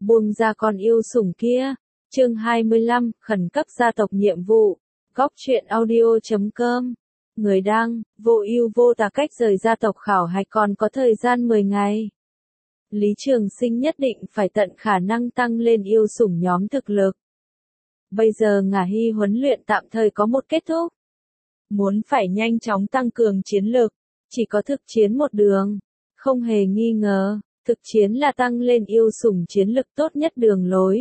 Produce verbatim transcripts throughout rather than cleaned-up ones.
buông ra con yêu sủng kia. Chương hai mươi lăm, khẩn cấp gia tộc nhiệm vụ. Góc truyện audio chấm com. Người đăng, vô ưu vô tà cách rời gia tộc khảo hạch còn có thời gian mười ngày. Lý Trường Sinh nhất định phải tận khả năng tăng lên yêu sủng nhóm thực lực. Bây giờ Ngả Hy huấn luyện tạm thời có một kết thúc. Muốn phải nhanh chóng tăng cường chiến lực, chỉ có thực chiến một đường. Không hề nghi ngờ, thực chiến là tăng lên yêu sủng chiến lực tốt nhất đường lối.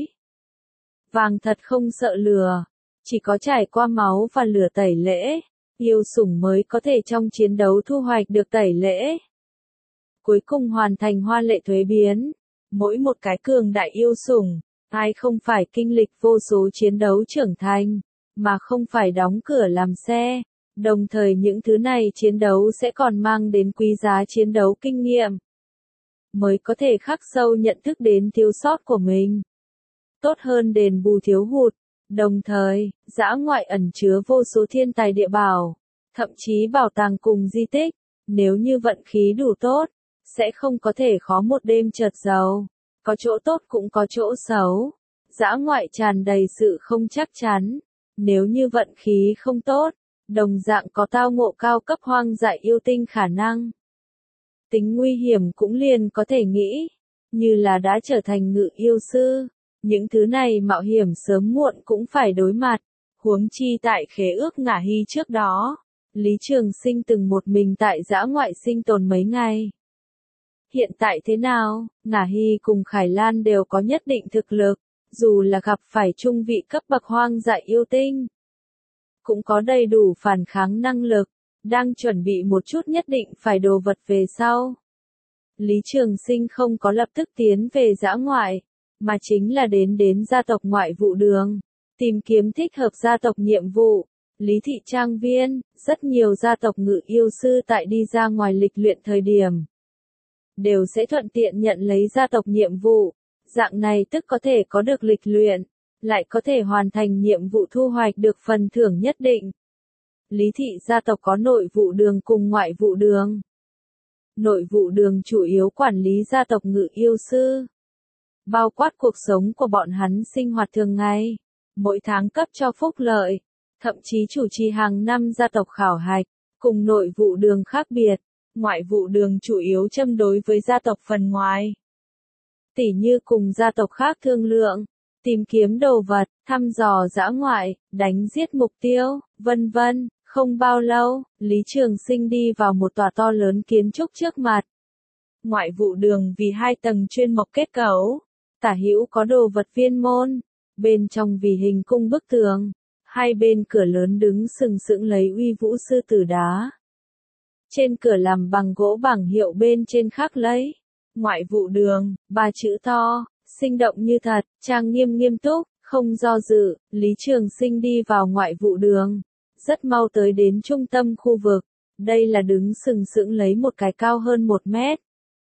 Vàng thật không sợ lửa, chỉ có trải qua máu và lửa tẩy lễ, yêu sủng mới có thể trong chiến đấu thu hoạch được tẩy lễ. Cuối cùng hoàn thành hoa lệ thuế biến, mỗi một cái cường đại yêu sủng, ai không phải kinh lịch vô số chiến đấu trưởng thành, mà không phải đóng cửa làm xe, đồng thời những thứ này chiến đấu sẽ còn mang đến quý giá chiến đấu kinh nghiệm, mới có thể khắc sâu nhận thức đến thiếu sót của mình. Tốt hơn đền bù thiếu hụt, đồng thời, dã ngoại ẩn chứa vô số thiên tài địa bảo, thậm chí bảo tàng cùng di tích, nếu như vận khí đủ tốt, sẽ không có thể khó một đêm chợt giàu, có chỗ tốt cũng có chỗ xấu. Dã ngoại tràn đầy sự không chắc chắn, nếu như vận khí không tốt, đồng dạng có tao ngộ cao cấp hoang dại yêu tinh khả năng. Tính nguy hiểm cũng liền có thể nghĩ, như là đã trở thành ngự yêu sư, những thứ này mạo hiểm sớm muộn cũng phải đối mặt, huống chi tại khế ước Ngả Hy trước đó, Lý Trường Sinh từng một mình tại dã ngoại sinh tồn mấy ngày. Hiện tại thế nào, Ngả Hy cùng Khải Lan đều có nhất định thực lực, dù là gặp phải trung vị cấp bậc hoang dại yêu tinh, cũng có đầy đủ phản kháng năng lực, đang chuẩn bị một chút nhất định phải đồ vật về sau. Lý Trường Sinh không có lập tức tiến về dã ngoại, mà chính là đến đến gia tộc ngoại vụ đường, tìm kiếm thích hợp gia tộc nhiệm vụ. Lý thị trang viên, rất nhiều gia tộc ngự yêu sư tại đi ra ngoài lịch luyện thời điểm, đều sẽ thuận tiện nhận lấy gia tộc nhiệm vụ, dạng này tức có thể có được lịch luyện, lại có thể hoàn thành nhiệm vụ thu hoạch được phần thưởng nhất định. Lý thị gia tộc có nội vụ đường cùng ngoại vụ đường. Nội vụ đường chủ yếu quản lý gia tộc ngự yêu sư, bao quát cuộc sống của bọn hắn sinh hoạt thường ngày, mỗi tháng cấp cho phúc lợi, thậm chí chủ trì hàng năm gia tộc khảo hạch, cùng nội vụ đường khác biệt. Ngoại vụ đường chủ yếu châm đối với gia tộc phần ngoài, tỉ như cùng gia tộc khác thương lượng, tìm kiếm đồ vật, thăm dò dã ngoại, đánh giết mục tiêu, vân vân. Không bao lâu, Lý Trường Sinh đi vào một tòa to lớn kiến trúc trước mặt. Ngoại vụ đường vì hai tầng chuyên mộc kết cấu, tả hữu có đồ vật viên môn, bên trong vì hình cung bức tường, hai bên cửa lớn đứng sừng sững lấy uy vũ sư tử đá. Trên cửa làm bằng gỗ bảng hiệu bên trên khắc lấy ngoại vụ đường, ba chữ to, sinh động như thật, trang nghiêm nghiêm túc, không do dự. Lý Trường Sinh đi vào ngoại vụ đường, rất mau tới đến trung tâm khu vực. Đây là đứng sừng sững lấy một cái cao hơn một mét,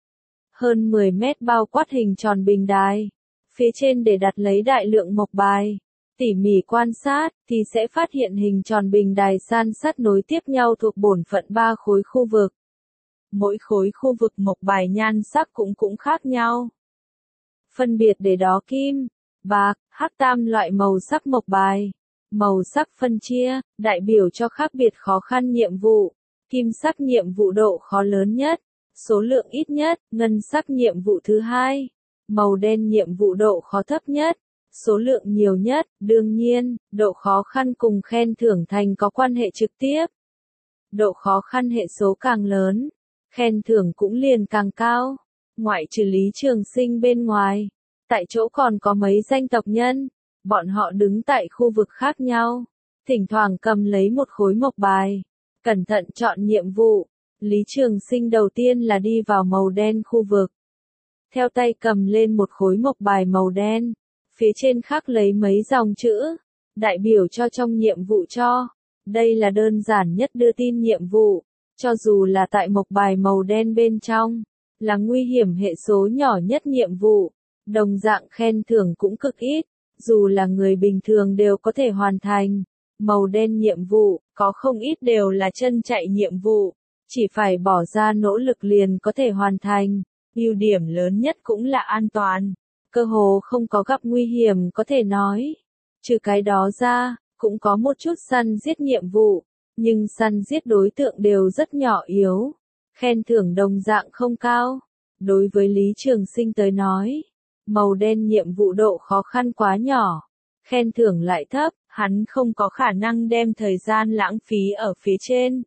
hơn mười mét bao quát hình tròn bình đài, phía trên để đặt lấy đại lượng mộc bài. Tỉ mỉ quan sát, thì sẽ phát hiện hình tròn bình đài san sát nối tiếp nhau thuộc bổn phận ba khối khu vực. Mỗi khối khu vực mộc bài nhan sắc cũng cũng khác nhau. Phân biệt để đó kim, bạc, hắc tam loại màu sắc mộc bài. Màu sắc phân chia, đại biểu cho khác biệt khó khăn nhiệm vụ. Kim sắc nhiệm vụ độ khó lớn nhất, số lượng ít nhất, ngân sắc nhiệm vụ thứ hai. Màu đen nhiệm vụ độ khó thấp nhất, số lượng nhiều nhất. Đương nhiên, độ khó khăn cùng khen thưởng thành có quan hệ trực tiếp. Độ khó khăn hệ số càng lớn, khen thưởng cũng liền càng cao. Ngoại trừ Lý Trường Sinh bên ngoài, tại chỗ còn có mấy danh tộc nhân, bọn họ đứng tại khu vực khác nhau, thỉnh thoảng cầm lấy một khối mộc bài, cẩn thận chọn nhiệm vụ. Lý Trường Sinh đầu tiên là đi vào màu đen khu vực, theo tay cầm lên một khối mộc bài màu đen, phía trên khắc lấy mấy dòng chữ, đại biểu cho trong nhiệm vụ cho. Đây là đơn giản nhất đưa tin nhiệm vụ, cho dù là tại mộc bài màu đen bên trong, là nguy hiểm hệ số nhỏ nhất nhiệm vụ, đồng dạng khen thưởng cũng cực ít, dù là người bình thường đều có thể hoàn thành. Màu đen nhiệm vụ, có không ít đều là chân chạy nhiệm vụ, chỉ phải bỏ ra nỗ lực liền có thể hoàn thành. Ưu điểm lớn nhất cũng là an toàn. cơ hồ không có gặp nguy hiểm có thể nói. Trừ cái đó ra, cũng có một chút săn giết nhiệm vụ, nhưng săn giết đối tượng đều rất nhỏ yếu. Khen thưởng đồng dạng không cao. Đối với Lý Trường Sinh tới nói, màu đen nhiệm vụ độ khó khăn quá nhỏ, khen thưởng lại thấp, hắn không có khả năng đem thời gian lãng phí ở phía trên.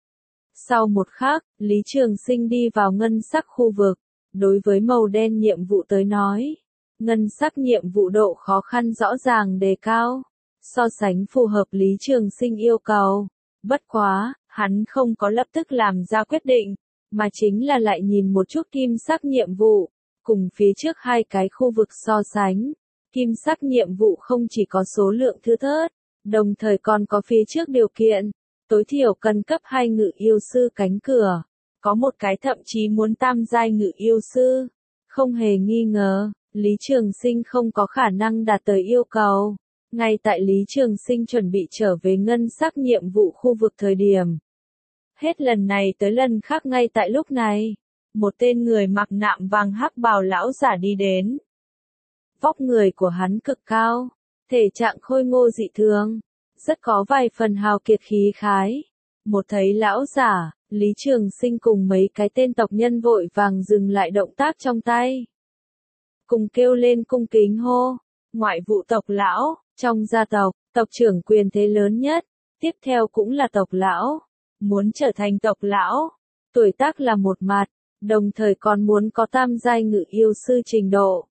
Sau một khắc, Lý Trường Sinh đi vào ngân sắc khu vực. Đối với màu đen nhiệm vụ tới nói, ngân sắc nhiệm vụ độ khó khăn rõ ràng đề cao, so sánh phù hợp Lý Trường Sinh yêu cầu. Bất quá, hắn không có lập tức làm ra quyết định, mà chính là lại nhìn một chút kim sắc nhiệm vụ, cùng phía trước hai cái khu vực so sánh. Kim sắc nhiệm vụ không chỉ có số lượng thưa thớt, đồng thời còn có phía trước điều kiện, tối thiểu cần cấp hai ngự yêu sư cánh cửa, có một cái thậm chí muốn tam giai ngự yêu sư. Không hề nghi ngờ, Lý Trường Sinh không có khả năng đạt tới yêu cầu. Ngay tại Lý Trường Sinh chuẩn bị trở về ngân sắc nhiệm vụ khu vực thời điểm. Hết lần này tới lần khác ngay tại lúc này, một tên người mặc nạm vàng hắc bào lão giả đi đến. Vóc người của hắn cực cao, thể trạng khôi ngô dị thường, rất có vài phần hào kiệt khí khái. Một thấy lão giả, Lý Trường Sinh cùng mấy cái tên tộc nhân vội vàng dừng lại động tác trong tay. Cùng kêu lên cung kính hô, ngoại vụ tộc lão, trong gia tộc, tộc trưởng quyền thế lớn nhất, tiếp theo cũng là tộc lão. Muốn trở thành tộc lão, tuổi tác là một mặt, đồng thời còn muốn có tam giai ngự yêu sư trình độ.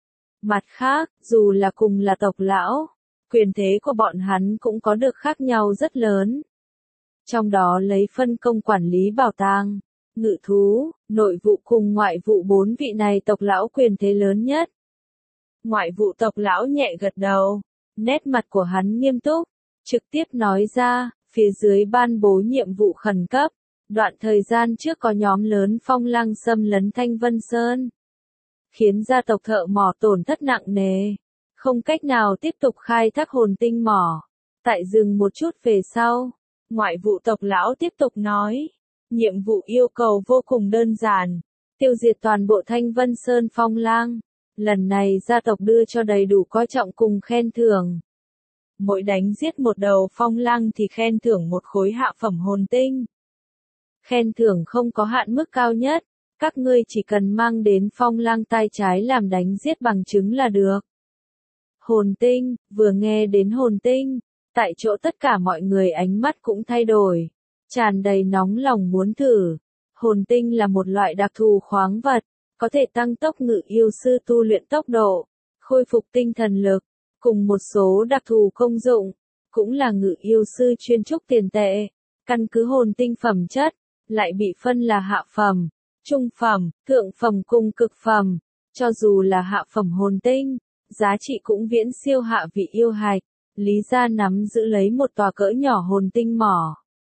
Mặt khác, dù là cùng là tộc lão, quyền thế của bọn hắn cũng có được khác nhau rất lớn. Trong đó lấy phân công quản lý bảo tàng, ngự thú, nội vụ cùng ngoại vụ bốn vị này tộc lão quyền thế lớn nhất. Ngoại vụ tộc lão nhẹ gật đầu, nét mặt của hắn nghiêm túc, trực tiếp nói ra, phía dưới ban bố nhiệm vụ khẩn cấp. Đoạn thời gian trước có nhóm lớn phong lang xâm lấn Thanh Vân Sơn, khiến gia tộc thợ mỏ tổn thất nặng nề, không cách nào tiếp tục khai thác hồn tinh mỏ. Tại dừng một chút về sau, ngoại vụ tộc lão tiếp tục nói, nhiệm vụ yêu cầu vô cùng đơn giản, tiêu diệt toàn bộ Thanh Vân Sơn phong lang. Lần này gia tộc đưa cho đầy đủ coi trọng cùng khen thưởng. Mỗi đánh giết một đầu phong lang thì khen thưởng một khối hạ phẩm hồn tinh. Khen thưởng không có hạn mức cao nhất, các ngươi chỉ cần mang đến phong lang tay trái làm đánh giết bằng chứng là được. Hồn tinh, vừa nghe đến hồn tinh, tại chỗ tất cả mọi người ánh mắt cũng thay đổi, tràn đầy nóng lòng muốn thử. Hồn tinh là một loại đặc thù khoáng vật, có thể tăng tốc ngự yêu sư tu luyện tốc độ, khôi phục tinh thần lực, cùng một số đặc thù công dụng, cũng là ngự yêu sư chuyên trúc tiền tệ. Căn cứ hồn tinh phẩm chất, lại bị phân là hạ phẩm, trung phẩm, thượng phẩm cùng cực phẩm. Cho dù là hạ phẩm hồn tinh, giá trị cũng viễn siêu hạ vị yêu hạch. Lý gia nắm giữ lấy một tòa cỡ nhỏ hồn tinh mỏ,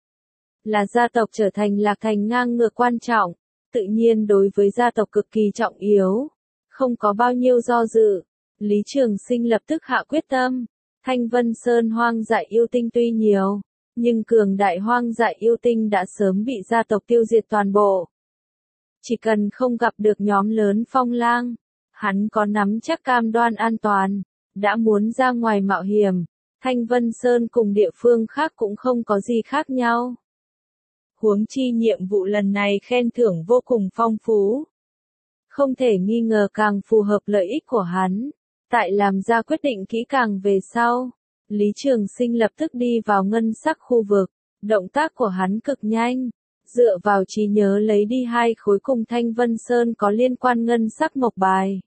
là gia tộc trở thành lạc thành ngang ngược quan trọng, tự nhiên đối với gia tộc cực kỳ trọng yếu. Không có bao nhiêu do dự, Lý Trường Sinh lập tức hạ quyết tâm. Thanh Vân Sơn hoang dại yêu tinh tuy nhiều, nhưng cường đại hoang dại yêu tinh đã sớm bị gia tộc tiêu diệt toàn bộ. Chỉ cần không gặp được nhóm lớn phong lang, hắn có nắm chắc cam đoan an toàn. Đã muốn ra ngoài mạo hiểm, Thanh Vân Sơn cùng địa phương khác cũng không có gì khác nhau. Huống chi nhiệm vụ lần này khen thưởng vô cùng phong phú, không thể nghi ngờ càng phù hợp lợi ích của hắn. Tại làm ra quyết định kỹ càng về sau, Lý Trường Sinh lập tức đi vào ngân sắc khu vực. Động tác của hắn cực nhanh, dựa vào trí nhớ lấy đi hai khối cùng Thanh Vân Sơn có liên quan ngân sắc mộc bài.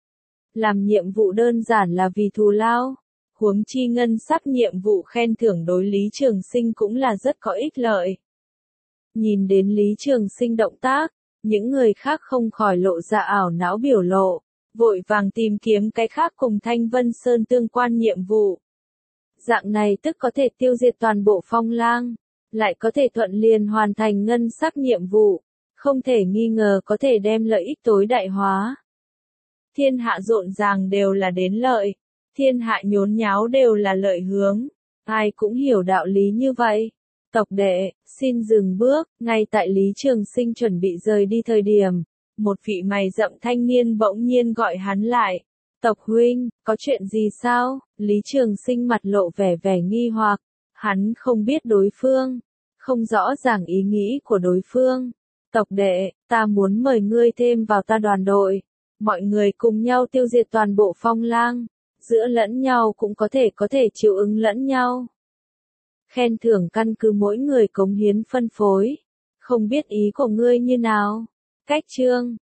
Làm nhiệm vụ đơn giản là vì thù lao, huống chi ngân sắc nhiệm vụ khen thưởng đối Lý Trường Sinh cũng là rất có ích lợi. Nhìn đến Lý Trường Sinh động tác, những người khác không khỏi lộ ra ảo não biểu lộ, vội vàng tìm kiếm cái khác cùng Thanh Vân Sơn tương quan nhiệm vụ. Dạng này tức có thể tiêu diệt toàn bộ phong lang, lại có thể thuận liền hoàn thành ngân sắc nhiệm vụ, không thể nghi ngờ có thể đem lợi ích tối đại hóa. Thiên hạ rộn ràng đều là đến lợi, thiên hạ nhốn nháo đều là lợi hướng, ai cũng hiểu đạo lý như vậy. Tộc đệ, xin dừng bước. Ngay tại Lý Trường Sinh chuẩn bị rời đi thời điểm, một vị mày rậm thanh niên bỗng nhiên gọi hắn lại. Tộc huynh, có chuyện gì sao? Lý Trường Sinh mặt lộ vẻ vẻ nghi hoặc, hắn không biết đối phương, không rõ ràng ý nghĩ của đối phương. Tộc đệ, ta muốn mời ngươi thêm vào ta đoàn đội, mọi người cùng nhau tiêu diệt toàn bộ Phong Lang, giữa lẫn nhau cũng có thể có thể chịu ứng lẫn nhau. Khen thưởng căn cứ mỗi người cống hiến phân phối, không biết ý của ngươi như nào? Cách chương